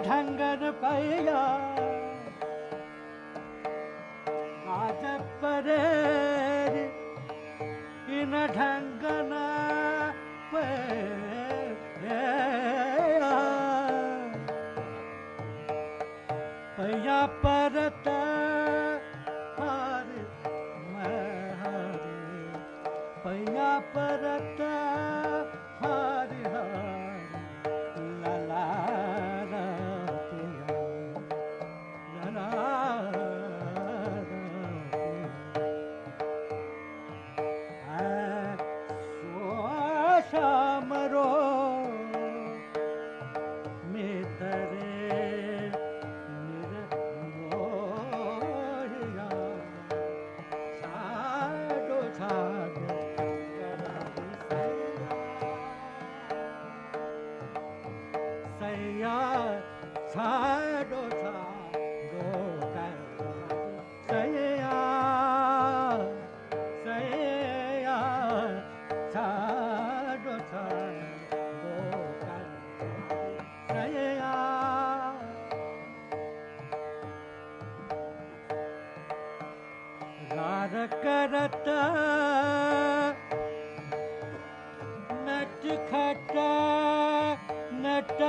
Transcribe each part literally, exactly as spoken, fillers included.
ढंगन पैया आज परेर इन ढंगन पैया पैया परत हार महरे पैया परत हार हार लला शामरो मितरे निरमोहिया छाड़ो छाड़ो सैया छाड़ो छाड़ो सैया सैया छाड़ो छाड़ो सैया रार करत नट खट नट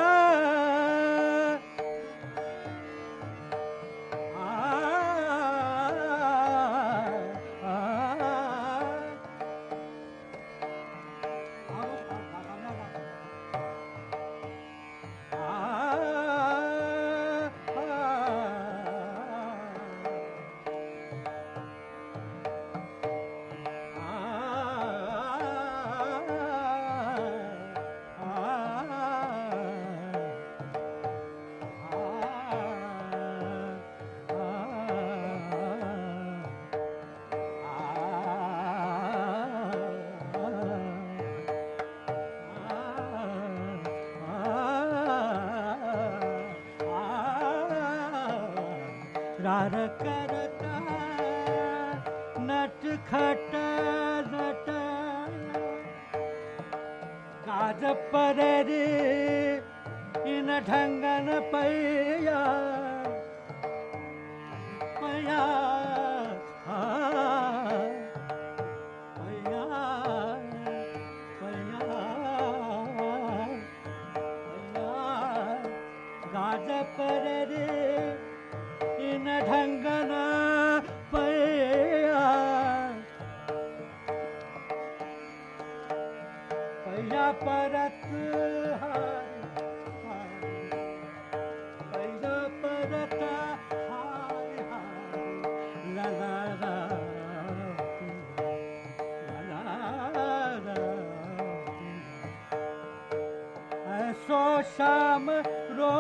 रार करता नट खट नट काज परेरी इन ढंगन पैया पैया पैया पैया काज परेरी इन ढंगन पैया पैया परत हार पैया परत हार हार लला लला ऐसो शाम रो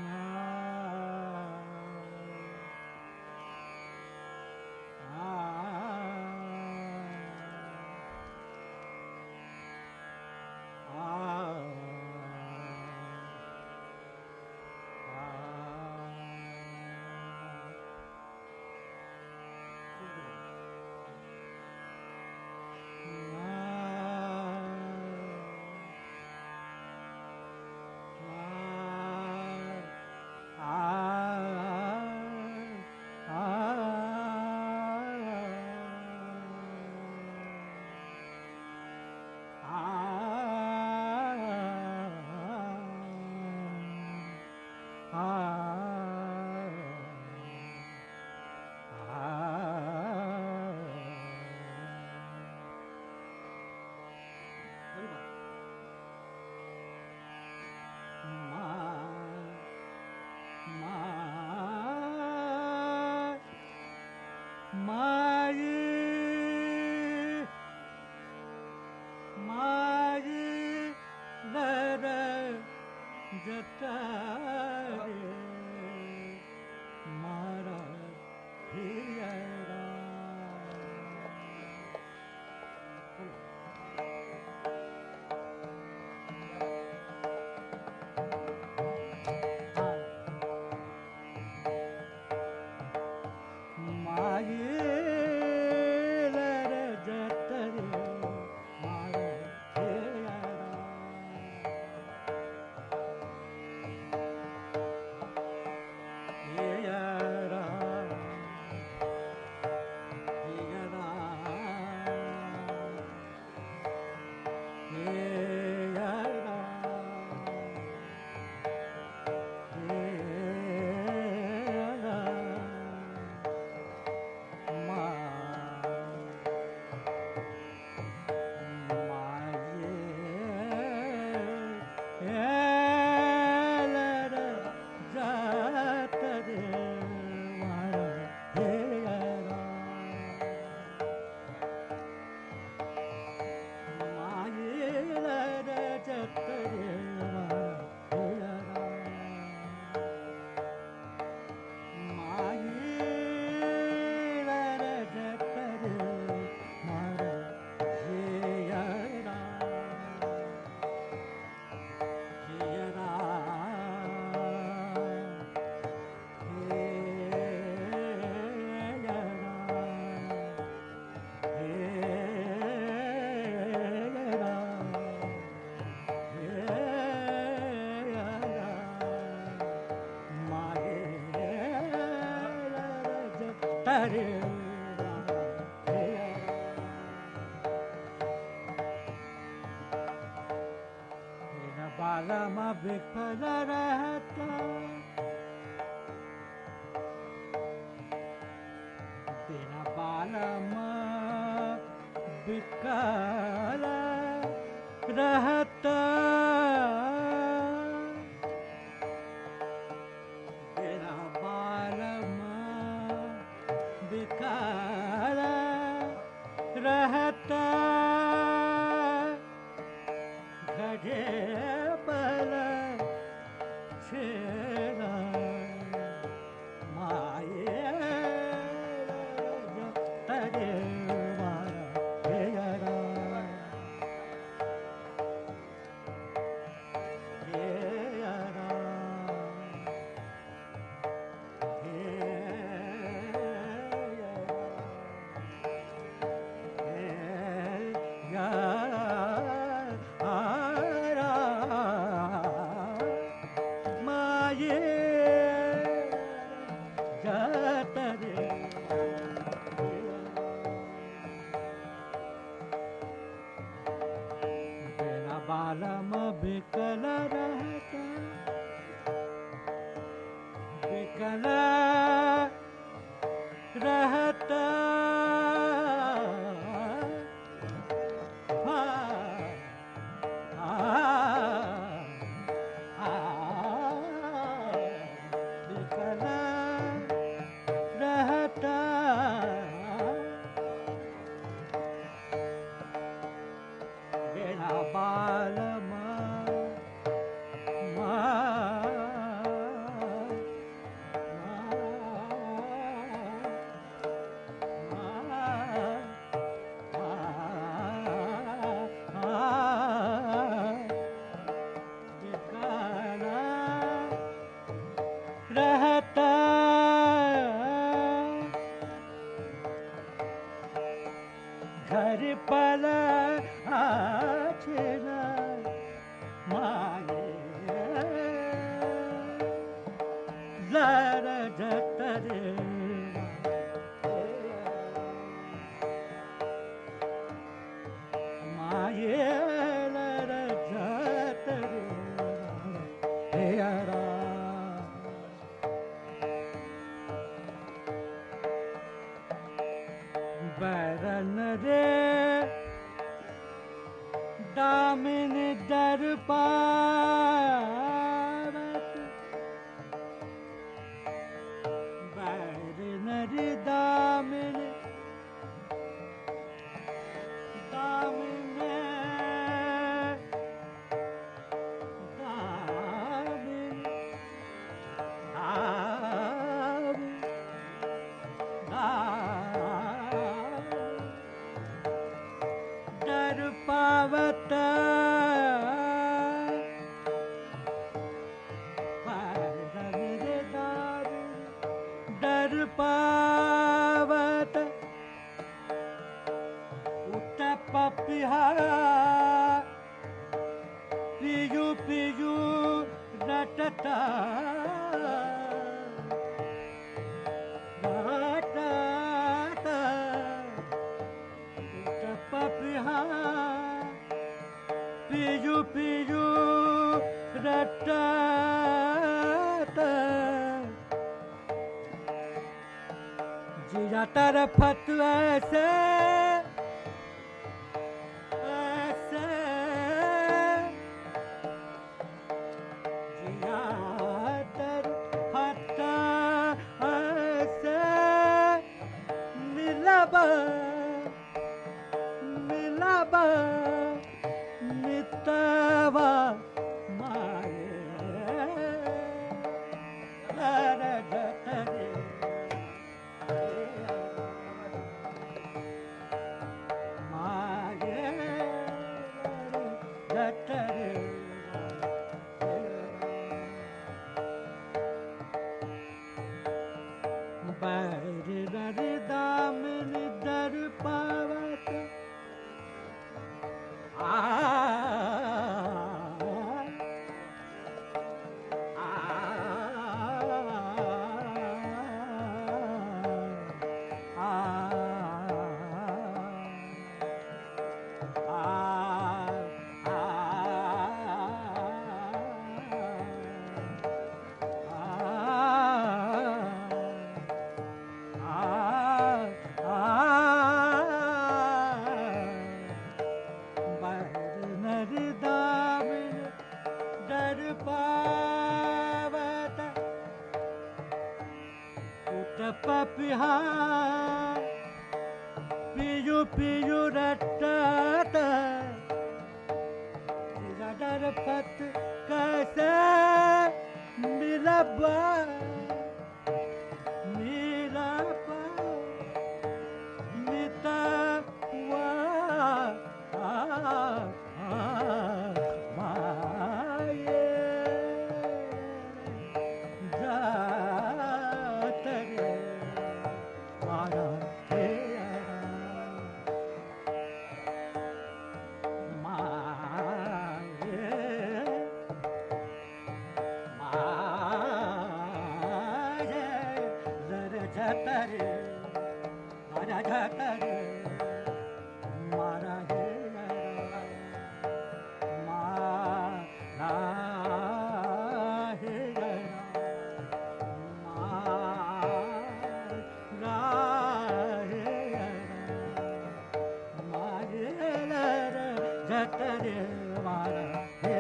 Ah माई माई लर जतारे मारा हियरा हरे बालम विफल रहता तेरा बालम विकल रहता तेरा बालम विकल रहता घड़े बल छेड़ा माये तरे बालम बिकल रहता बिकल रहता बिकल रहता बेड़ा बालम रहता घर पर आछना माये लर जतरे माये लर जतरे हेरा बैरन रे दामिन दर पावत बैरन रे दामिन पावत उत पपिहा पियू पियू रटता रटता उत पपिहा पियू पियू रटता जिया तरफत ऐसे ऐसे जिया तरफत ऐसे मिलब मिलब मितवा मारे रजतरे पपिहा पियू पियू रटता तरफत कैसे मिलब मिलब मितवा माये जातरे मारा जतरे मारा जतरे मारा हे मारा हे मारा हे मारे जतरे मारा हे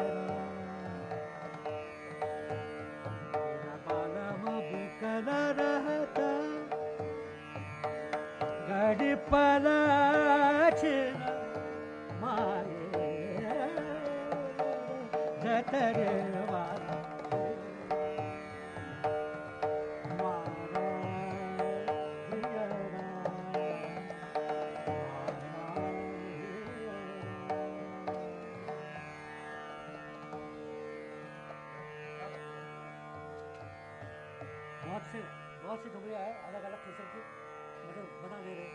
बिकल रहता गड़ी पलाच मारे जतरे वाला मारा बहुत से बहुत सी ठुमरियाँ है अलग अलग किस्म की मतलब बना ले रहे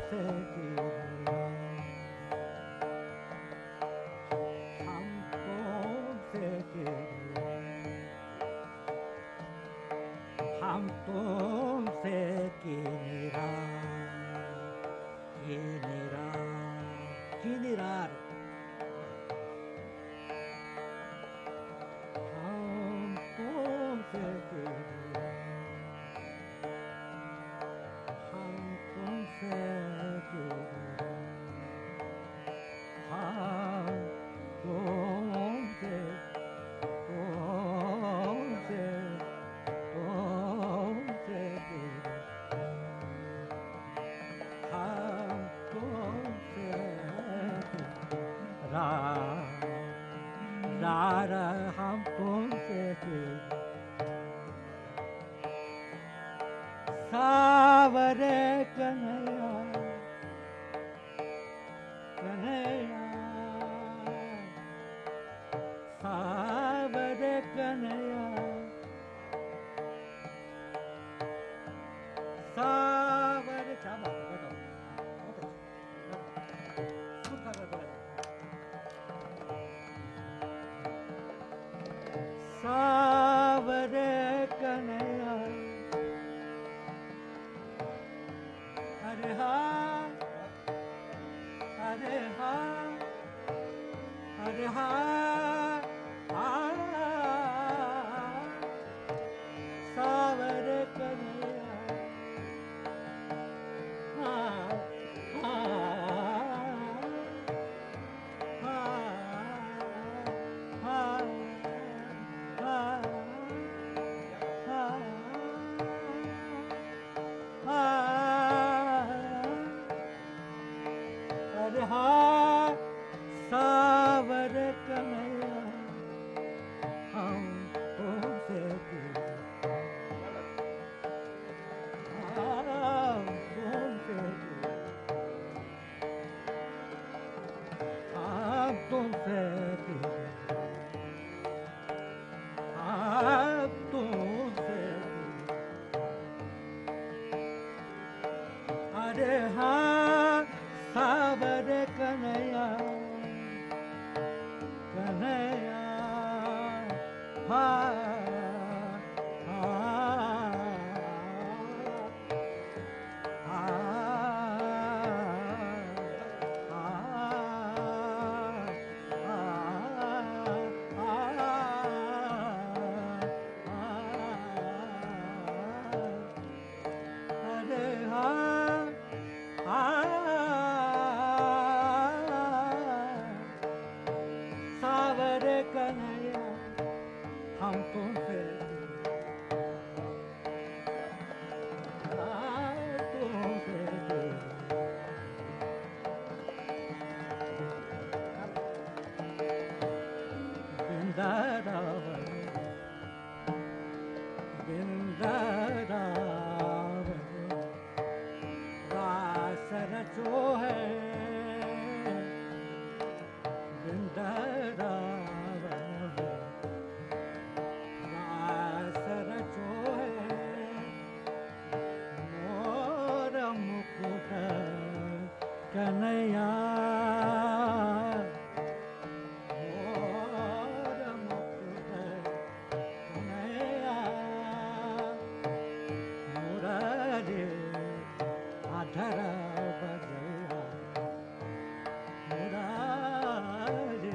तुमसे गिरा, हम तुमसे गिरा, हम तुमसे गिरा, गिरा, गिरा, हम तुमसे गिरा, हम तुमसे गिरा, हम तुमसे, तुमसे, तुमसे गिरा, हम तुमसे गिरा, रा रा हम तुमसे गिरा, सावरे कन्हैया, कन्हैया, सावरे कन्हैया, सावरे, क्या बात है, बैठो, बहुत अच्छा, सुन कर रहे थे, सावरे कन्हैया, अरे हाँ, अरे हाँ, अरे हाँ, हाँ, सावरे कन्हैया, हाँ, हाँ, हाँ, हाँ, हाँ, हाँ, अरे हाँ, सावरे कन्हैया, हम तुमसे गिरा, हम तुमसे गिरा, हम तुमसे गिरा, हम तुमसे गिरा, अरे हाँ, सावरे कन्हैया, कन्हैया, हाँ, हाँ, अरे हाँ, सावरे कन्हैया, हम तुमसे तुमसे वृंदावन, वृंदावन रास रचो है, वृंदावन रास रचो है, मोर मुकुट कन्हैया, मोर मुकुट कन्हैया, मुरारी अधर बजैया, मुरारी,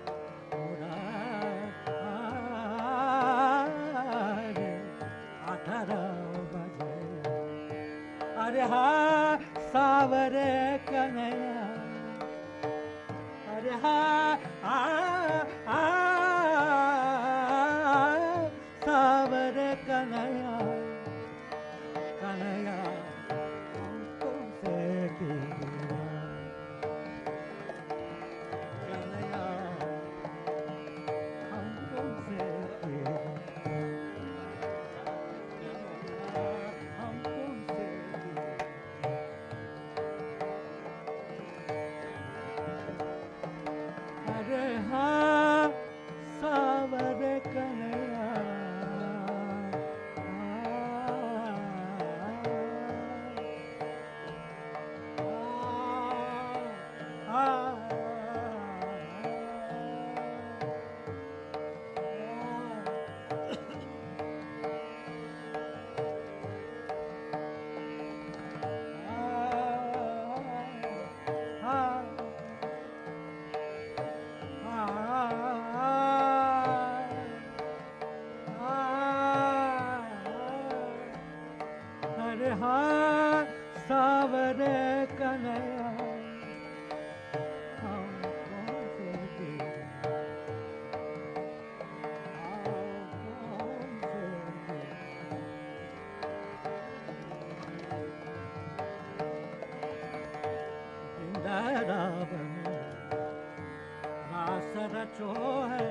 मुरारी अधर बजैया, अरे हाँ, सावरे कन्हैया, अरे हाँ, आ, आ, सावरे कन्हैया, कन्हैया, हम तुमसे गिरा, कन्हैया, हम तुमसे गिरा, हम तुमसे गिरा, अरे हाँ, सावरे कन्हैया, रावण रास रचो है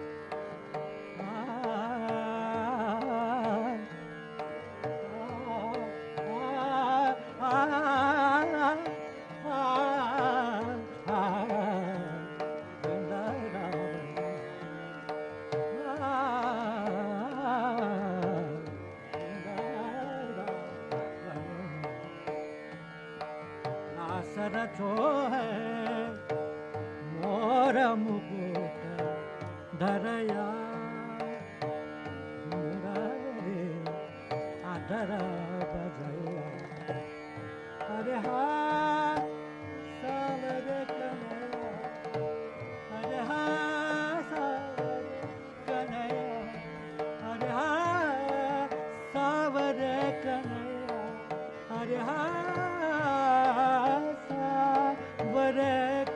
रचो है मोर मुकुट धरया मुरारे आधर बजया अरे हा सावरे कन्हैया अरे हा सावरे कन्हैया अरे हा सावरे कन्हैया अरे हा वरे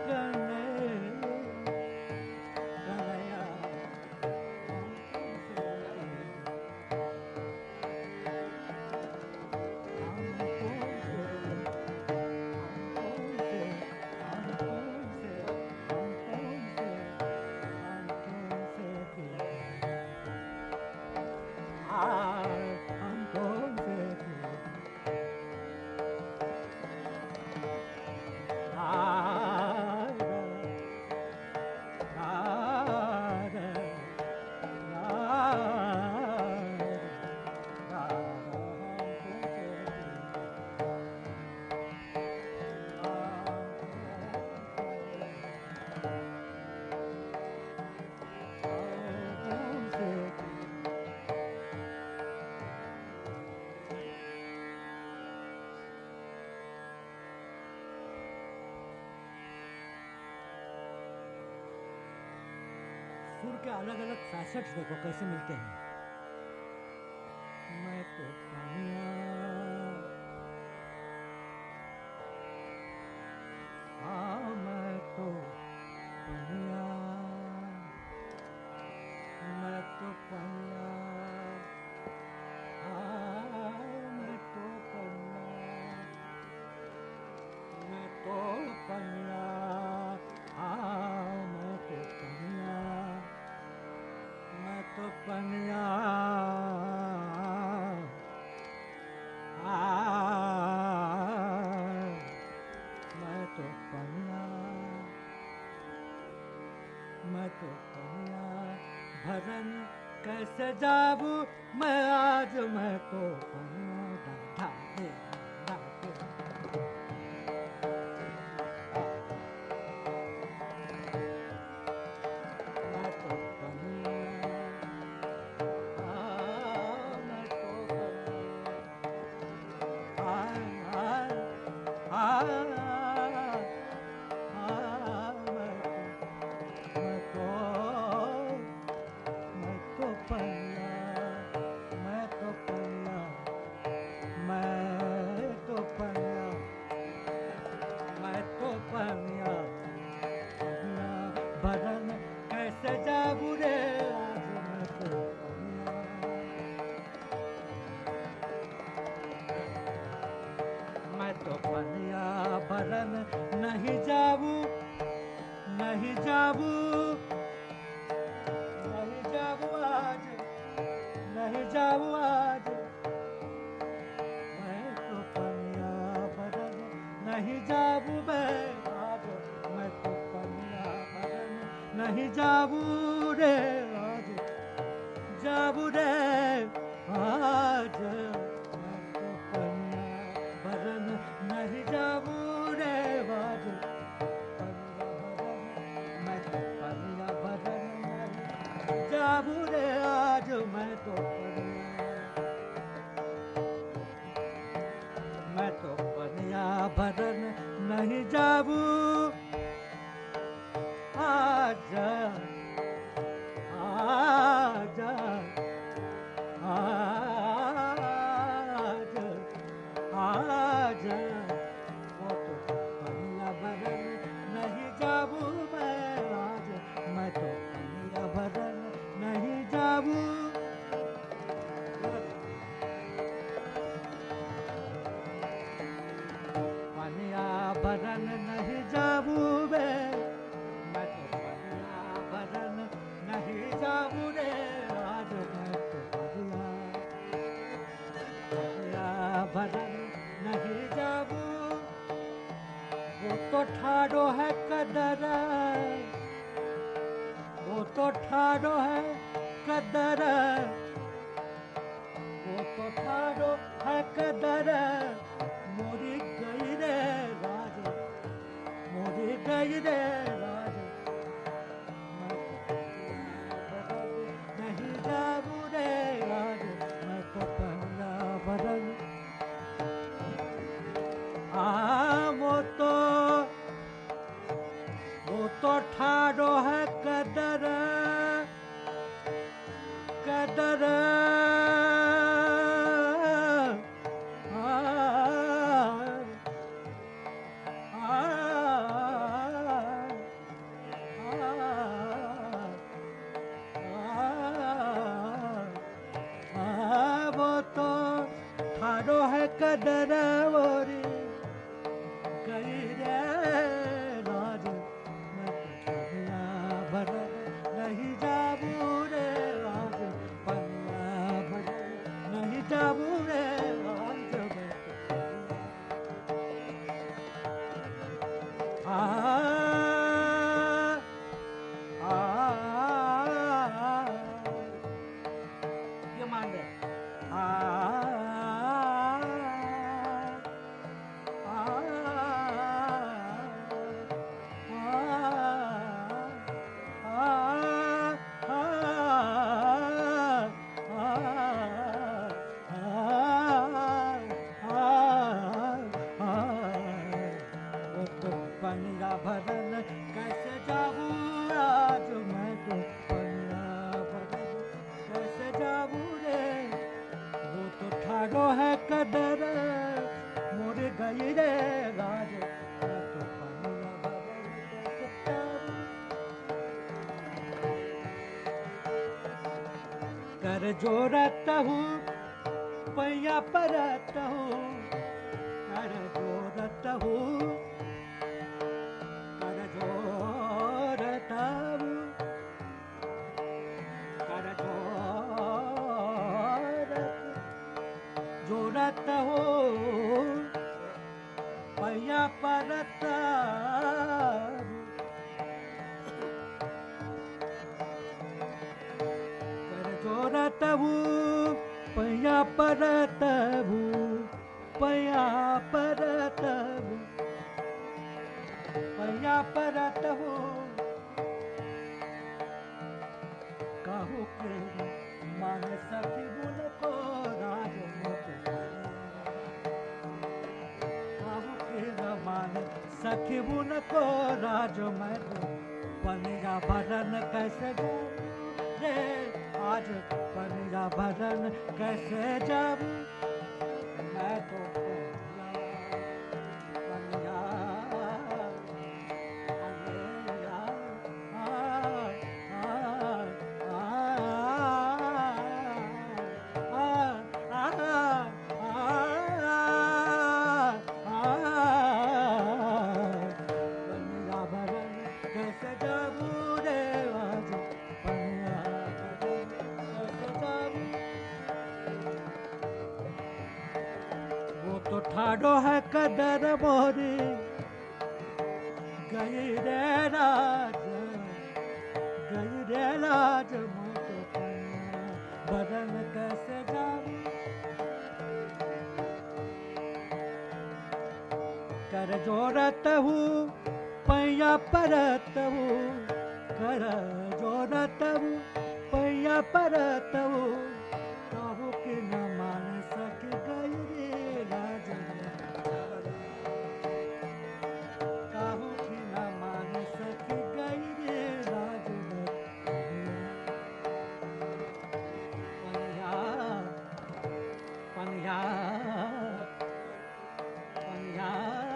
सुर के अलग अलग फैसेट्स देखो कैसे मिलते हैं। मैं तो पनिया हाँ मैं तो पनिया मैं तो पनिया हाँ मैं तो पनिया मैं तो पनिया हाँ मैं तो पनिया मैं तो पनिया मैं तो पनिया मैं तो पनिया भजन कैसे जाबू मैं आज मैं तो पनिया ढा दे ढा दे नहीं जाबू नहीं जाबू नहीं जाबू आज नहीं जाबू आज मैं तो पनिया बदन नहीं जाबू मैं आज मैं तो पनिया बदन नहीं जाबू रे आज जाबू रे आज मैं तो पनिया बदन नहीं जाबू जाबू रे आज मैं तो मैं तो पनिया भरन नहीं जाबू आज आज आज आज वो तो पनिया भरन नहीं जाबू मैं आज मैं तो पनिया भरन नहीं जाबू पनिया भरन नहीं भरन नहीं जाबू, वो तो ठाड़ो है कदर, वो तो ठाड़ो है कदर, वो तो ठाड़ो है कदर, मोरी गई रे राज, मोरी गई रे राज, नहीं जाबू रे राज, मैं तो पहला भरन। आ वो तो वो तो ठाड़ो है कदर, कदर, कदर मोरी गई रे राज, मैं पनिया भरन नहीं जाबू रे राज, पनिया भरन नहीं जाबू रे राज, आ आ ये मान ले आ भरन कैसे जाबू आज, मैं तो पनिया भरन कैसे जाबू रे, वो तो ठाड़ो है कदर, मोर गई रे राज, मैं तो पनिया भरन कैसे जाबू। कर जोरत हूँ पैया परत हूँ, कर जोरत हूँ जोरत हो पैया परत, कर जोरत हूँ पैया परत हूँ, पैया परत हूँ, पैया परत हूँ, कहूँ के मान सखी गुण को राज, मान सखी बुन को राज, मैं तो पनिया भरन कैसे जाऊं रे आज, पनिया भरन कैसे जाऊं, मैं तो पनिया पनिया ठाड़ो है कदर मोरी गई रे राज, गई रे राज, मैं तो पनिया भरन कैसे जाऊं, कर जोरत हूँ पैया परत हूँ, कर जोरत हूँ पैया परत हूँ, कहूँ कि न मान सक गई रे राज, कहूँ कि न मान सक गई रे राज, पनिया पनिया पनिया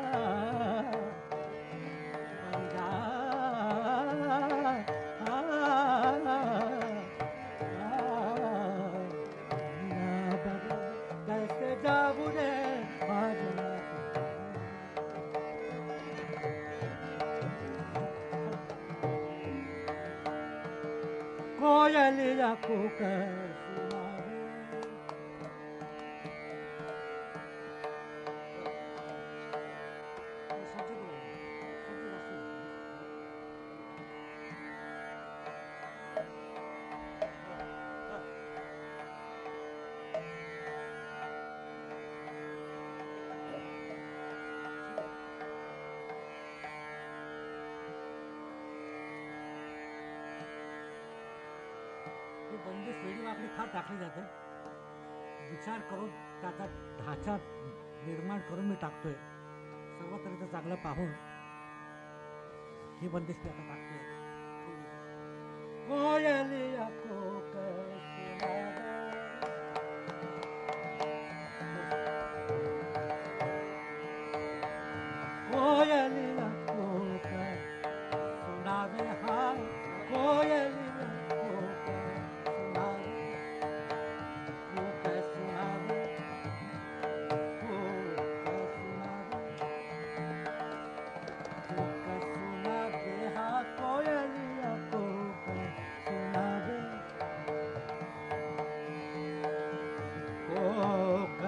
कोयलिया को कर सुनावे, फार टाकले जाते. विचार करून त्याचा ढाचा निर्माण करून मी टाकतोय. सर्व तऱ्हेचं चांगलं पाहून ही बंदिशी आता टाकतोय. कोयलिया कोक कोयलिया कोक सुनावे हा कोयलिया कोक सुनावे कोक सुनावे कोक सुनावे कोक सुनावे हा कोयलिया कोक सुनावे कोक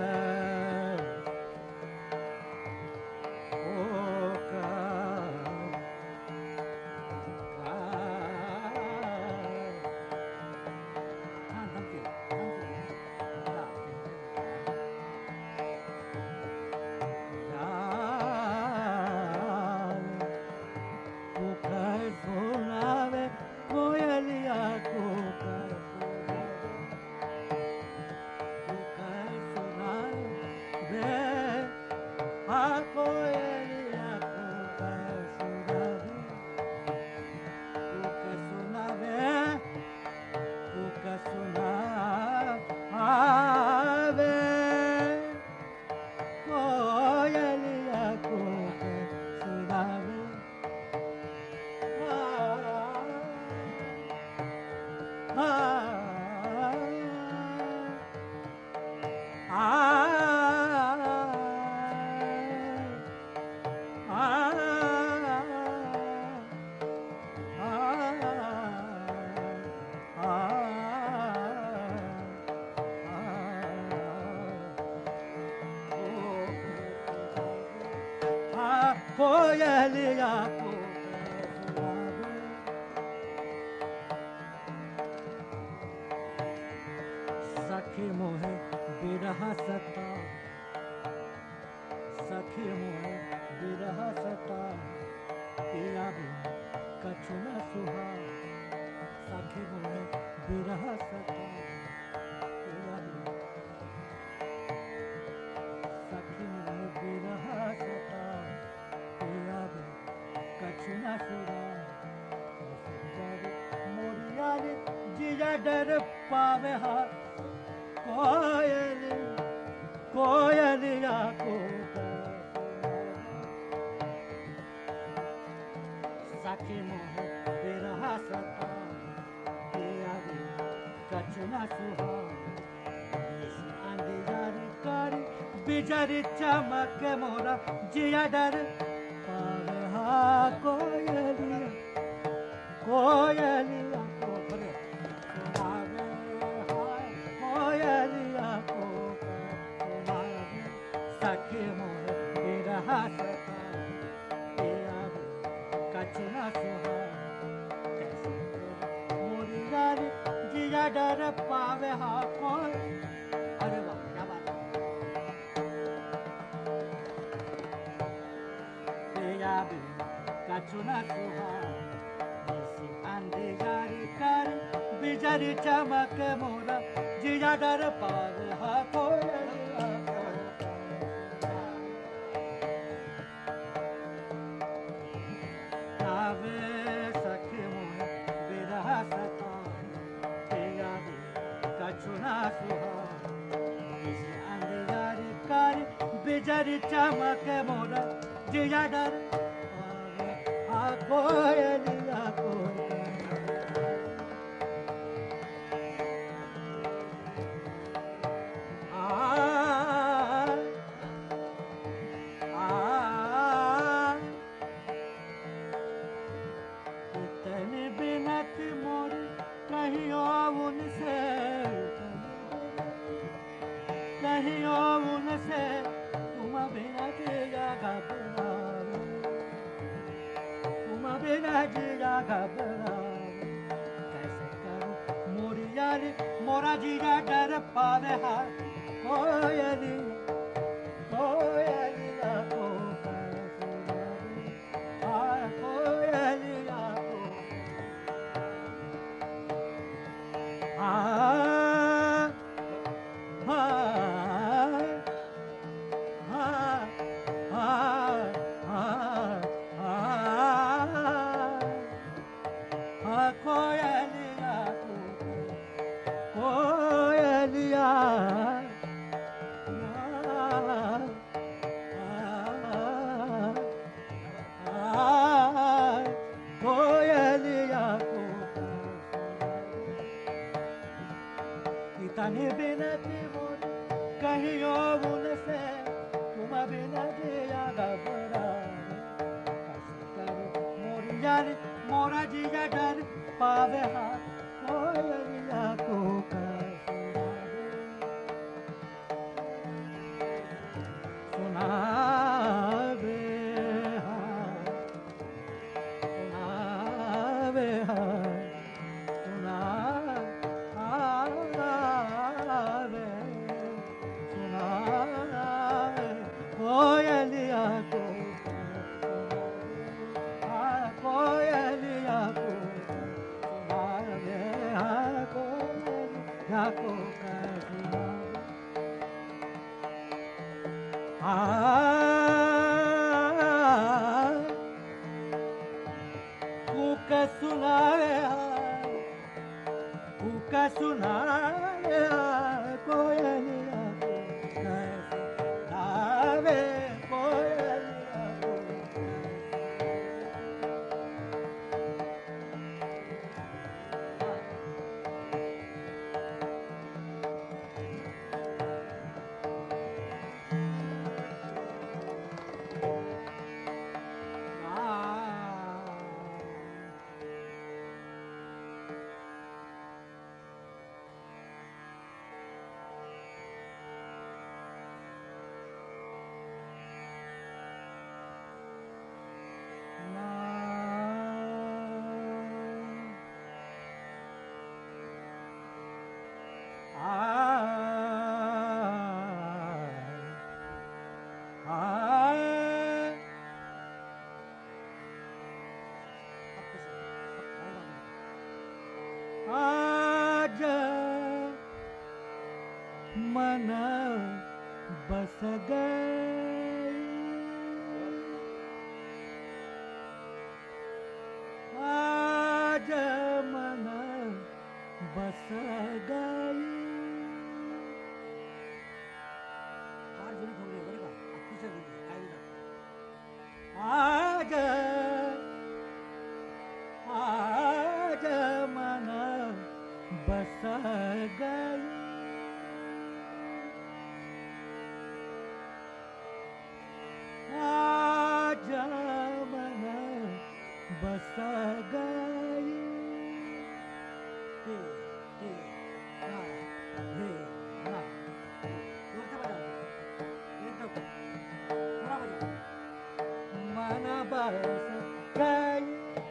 कोयलिया को सखी मोहे बिरह सता सखी मोहे बिरह सता पिया भी कछु न सुहा सखी मोहे बिरह सता पिया भी सखी मोहे बिरह सता कछुना सुरा मोरियाली जिया डर पावे हा कोयली कोयलिया को सखी मोह बिरहा सता पिया भी कछुना सुहा अंधियारी कारी बिजरी चमक मोरा जिया डर कोयलिया कोयलिया को सुनावे कोयलिया को सुनावे सखी मोह बिरह सता पिया कछुना सुहा मोरी यारी जिया डर पावे हा कोय. अरे वाह क्या बात पिया भी कछुना सुहा अंधियारी कारी बिजरी चमक मोरा जिया डर पावे हा कोयलिया आवे सखी मोहे बिरह सता पिया भी कछुना सुहा अंधियारी कारी बिजरी चमक मोरा जिया डर कोयलिया को आ आ इतनी बिनती मोरी कहियो उनसे कहियो उनसे तुम बिना जिया घबरा बिना जिया घबरा कैसे करूं मोरी यारी मोरा जिया डर पावे हा कोयली कोयलिया को कोयलिया को आ तने बिनती मोर कहियो उनसे तुम बिना जिया घबरा मोर यार मोरा जिया डर पावे हाथ कोयलिया को सुनावे सुनावे मन बस गई आज मन बस गई आज आज मन बस गई आज मन बस गई मन बस गई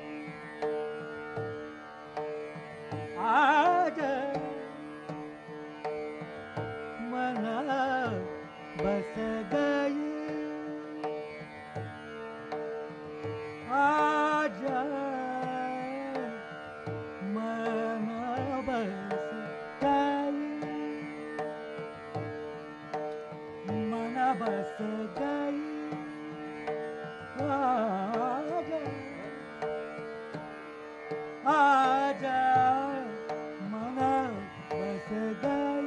आज मन बस गई आज मन बस गई मन बस गई आज आज मन बस गई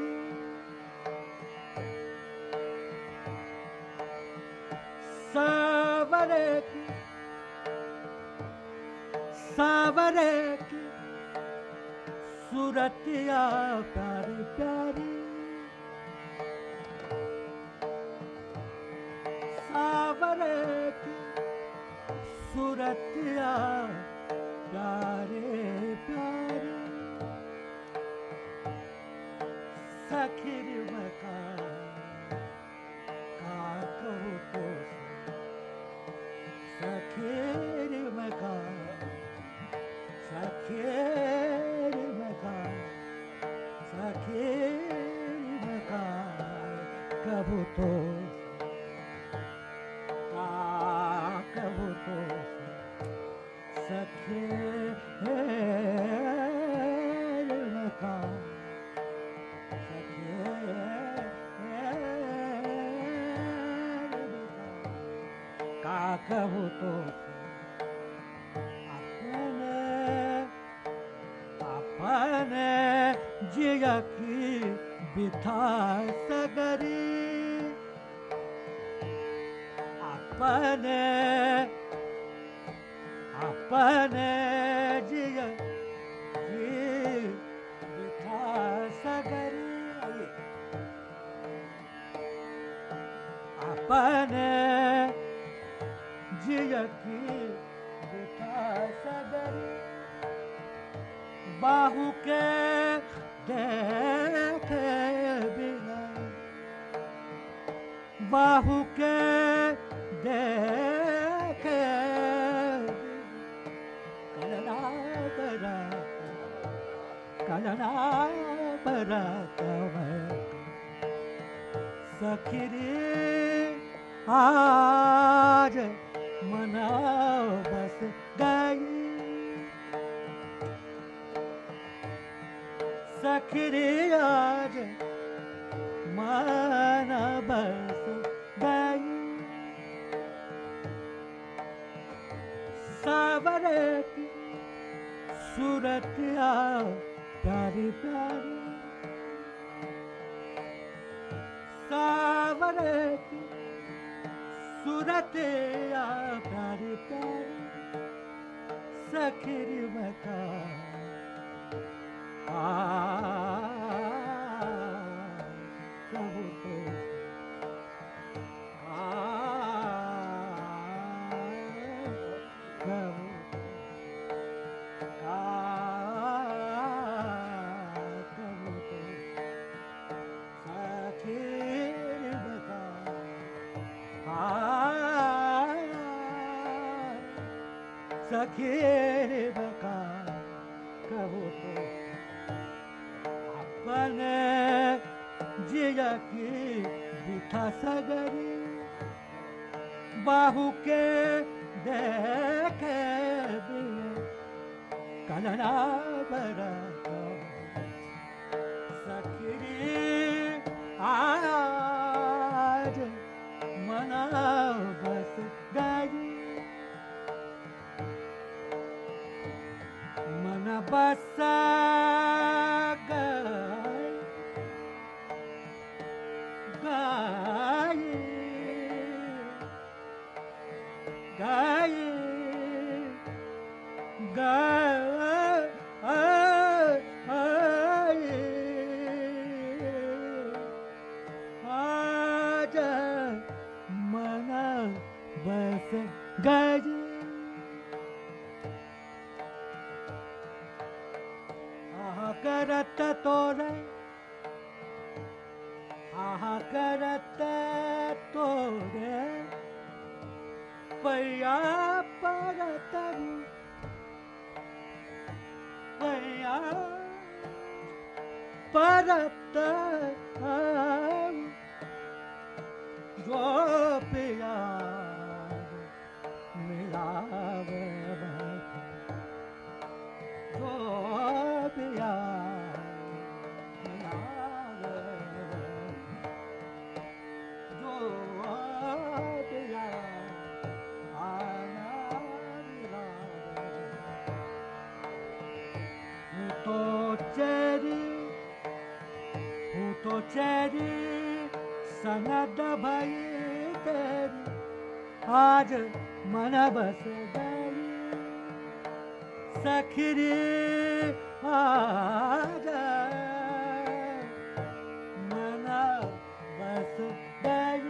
सावरे की सावरे की सूरतिया प्यारी प्यारी सावरे की सूरतिया प्यारे प्यारे सखीर मका का कहू तो सखीर मका सखीर मका सखीर मका कहू तो का कहू तो सखीर मका सखीर कहूँ तो अपने अपने जिया की बिथा सगरी अपने अपने जिया की बिथा सगरी अपने जिया की बिथा सगरी बाहु के देखे बिना बाहु के देखे कलना बरा कलना बरा सखरी आज मना बस गई सखरी आज मन बस गई सावरे की सूरतिया प्यारी प्यारी सावरे की सूरतिया प्यारी प्यारी सखरी बता कहूँ तो कहूँ कहूँ तो सखीर बता सखीर बता कहूँ तो अपने जिया की बिठा सगरी बाहु के देखे बिना कलना बरा सखरी आज मना बस गई मन बस गई गई आज मन बस गई आहा करत तोरे आहा करत तोरे पैया परत पैया परत जो पिया मिलावे जो पिया तो चेरी सनद भई तेरी आज मन बस गई सखरी आज मन बस गई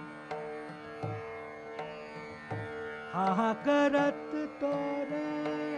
हा करत तोरे